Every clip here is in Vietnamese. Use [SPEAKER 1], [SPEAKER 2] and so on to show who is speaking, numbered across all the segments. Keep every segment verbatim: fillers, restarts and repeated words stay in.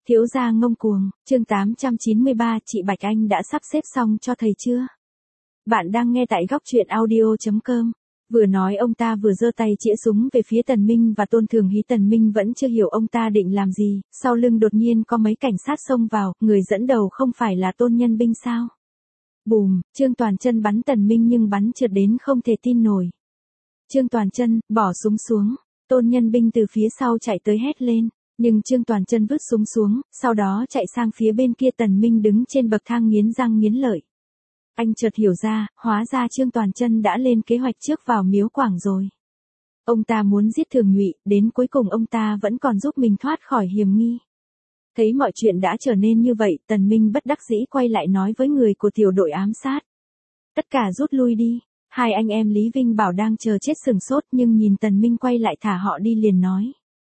[SPEAKER 1] Thiếu gia ngông cuồng, chương tám trăm chín mươi ba, chị Bạch Anh đã sắp xếp xong cho thầy chưa? Bạn đang nghe tại góc truyện audio.com. Vừa nói ông ta vừa giơ tay chĩa súng về phía Tần Minh và Tôn Thường Hí. Tần Minh vẫn chưa hiểu ông ta định làm gì, sau lưng đột nhiên có mấy cảnh sát xông vào, người dẫn đầu không phải là Tôn Nhân Binh sao? Bùm, Trương Toàn Chân bắn Tần Minh nhưng bắn trượt đến không thể tin nổi. Trương Toàn Chân, bỏ súng xuống, Tôn Nhân Binh từ phía sau chạy tới hét lên. Nhưng Trương Toàn Chân vứt súng xuống, sau đó chạy sang phía bên kia. Tần Minh đứng trên bậc thang nghiến răng nghiến lợi. Anh chợt hiểu ra, hóa ra Trương Toàn Chân đã lên kế hoạch trước vào Miếu Quảng rồi. Ông ta muốn giết Thường Nhụy, đến cuối cùng ông ta vẫn còn giúp mình thoát khỏi hiểm nghi. Thấy mọi chuyện đã trở nên như vậy, Tần Minh bất đắc dĩ quay lại nói với người của tiểu đội ám sát. Tất cả rút lui đi. Hai anh em Lý Vinh Bảo đang chờ chết sừng sốt nhưng nhìn Tần Minh quay lại thả họ đi liền nói.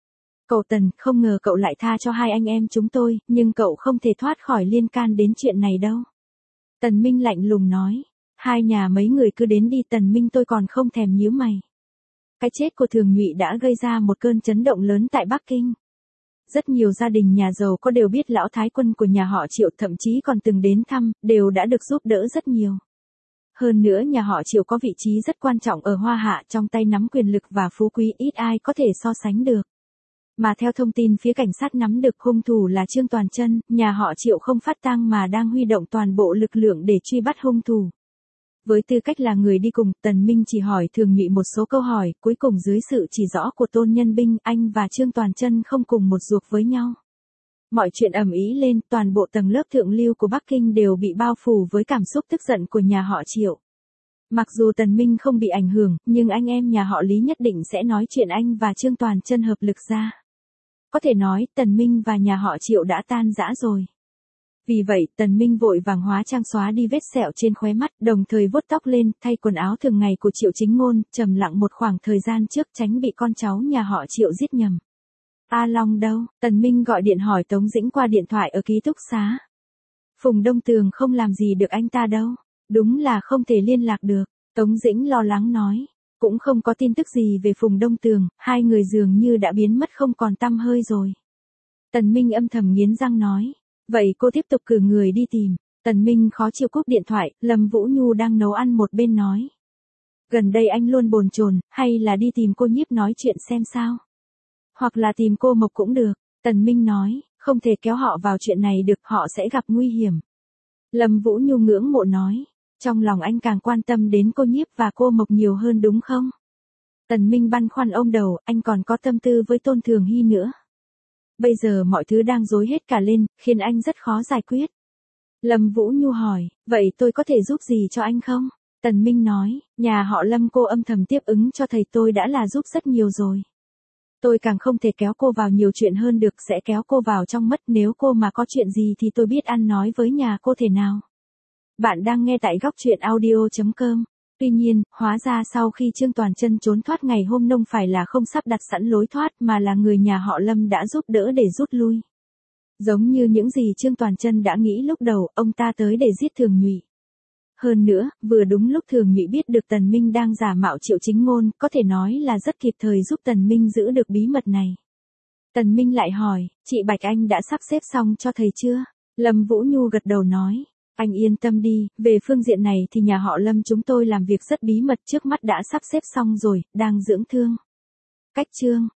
[SPEAKER 1] Cậu Tần, không ngờ cậu lại tha cho hai anh em chúng tôi, nhưng cậu không thể thoát khỏi liên can đến chuyện này đâu. Tần Minh lạnh lùng nói. Hai nhà mấy người cứ đến đi. Tần Minh tôi còn không thèm nhíu mày. Cái chết của Thường Nhụy đã gây ra một cơn chấn động lớn tại Bắc Kinh. Rất nhiều gia đình nhà giàu có đều biết lão thái quân của nhà họ Triệu, thậm chí còn từng đến thăm, đều đã được giúp đỡ rất nhiều. Hơn nữa nhà họ Triệu có vị trí rất quan trọng ở Hoa Hạ, trong tay nắm quyền lực và phú quý ít ai có thể so sánh được. Mà theo thông tin phía cảnh sát nắm được, hung thủ là Trương Toàn Chân, nhà họ Triệu không phát tang mà đang huy động toàn bộ lực lượng để truy bắt hung thủ. Với tư cách là người đi cùng, Tần Minh chỉ hỏi Thường Nhụy một số câu hỏi, cuối cùng dưới sự chỉ rõ của Tôn Nhân Binh, anh và Trương Toàn Chân không cùng một ruột với nhau. Mọi chuyện ầm ĩ lên, toàn bộ tầng lớp thượng lưu của Bắc Kinh đều bị bao phủ với cảm xúc tức giận của nhà họ Triệu. Mặc dù Tần Minh không bị ảnh hưởng, nhưng anh em nhà họ Lý nhất định sẽ nói chuyện anh và Trương Toàn Chân hợp lực ra. Có thể nói, Tần Minh và nhà họ Triệu đã tan rã rồi. Vì vậy, Tần Minh vội vàng hóa trang xóa đi vết sẹo trên khóe mắt, đồng thời vuốt tóc lên, thay quần áo thường ngày của Triệu Chính Ngôn, trầm lặng một khoảng thời gian trước tránh bị con cháu nhà họ Triệu giết nhầm. A Long đâu? Tần Minh gọi điện hỏi Tống Dĩnh qua điện thoại ở ký túc xá. Phùng Đông Tường không làm gì được anh ta đâu. Đúng là không thể liên lạc được. Tống Dĩnh lo lắng nói. Cũng không có tin tức gì về Phùng Đông Tường, hai người dường như đã biến mất không còn tăm hơi rồi. Tần Minh âm thầm nghiến răng nói. Vậy cô tiếp tục cử người đi tìm. Tần Minh khó chịu cúp điện thoại, Lâm Vũ Nhu đang nấu ăn một bên nói. Gần đây anh luôn bồn chồn, hay là đi tìm cô Nhiếp nói chuyện xem sao? Hoặc là tìm cô Mộc cũng được. Tần Minh nói, không thể kéo họ vào chuyện này được, họ sẽ gặp nguy hiểm. Lâm Vũ Nhu ngưỡng mộ nói. Trong lòng anh càng quan tâm đến cô Nhiếp và cô Mộc nhiều hơn đúng không? Tần Minh băn khoăn ôm đầu, anh còn có tâm tư với Tôn Thường Hy nữa. Bây giờ mọi thứ đang rối hết cả lên, khiến anh rất khó giải quyết. Lâm Vũ Nhu hỏi, vậy tôi có thể giúp gì cho anh không? Tần Minh nói, nhà họ Lâm cô âm thầm tiếp ứng cho thầy tôi đã là giúp rất nhiều rồi. Tôi càng không thể kéo cô vào nhiều chuyện hơn được, sẽ kéo cô vào trong mất, nếu cô mà có chuyện gì thì tôi biết ăn nói với nhà cô thế nào. Bạn đang nghe tại góc truyện audio.com. Tuy nhiên, hóa ra sau khi Trương Toàn Chân trốn thoát ngày hôm nông phải là không sắp đặt sẵn lối thoát mà là người nhà họ Lâm đã giúp đỡ để rút lui. Giống như những gì Trương Toàn Chân đã nghĩ lúc đầu, ông ta tới để giết Thường Nhụy. Hơn nữa, vừa đúng lúc Thường Nhụy biết được Tần Minh đang giả mạo Triệu Chính Ngôn, có thể nói là rất kịp thời giúp Tần Minh giữ được bí mật này. Tần Minh lại hỏi, chị Bạch Anh đã sắp xếp xong cho thầy chưa? Lâm Vũ Nhu gật đầu nói. Anh yên tâm đi, về phương diện này thì nhà họ Lâm chúng tôi làm việc rất bí mật, trước mắt đã sắp xếp xong rồi, đang dưỡng thương. Cách chương,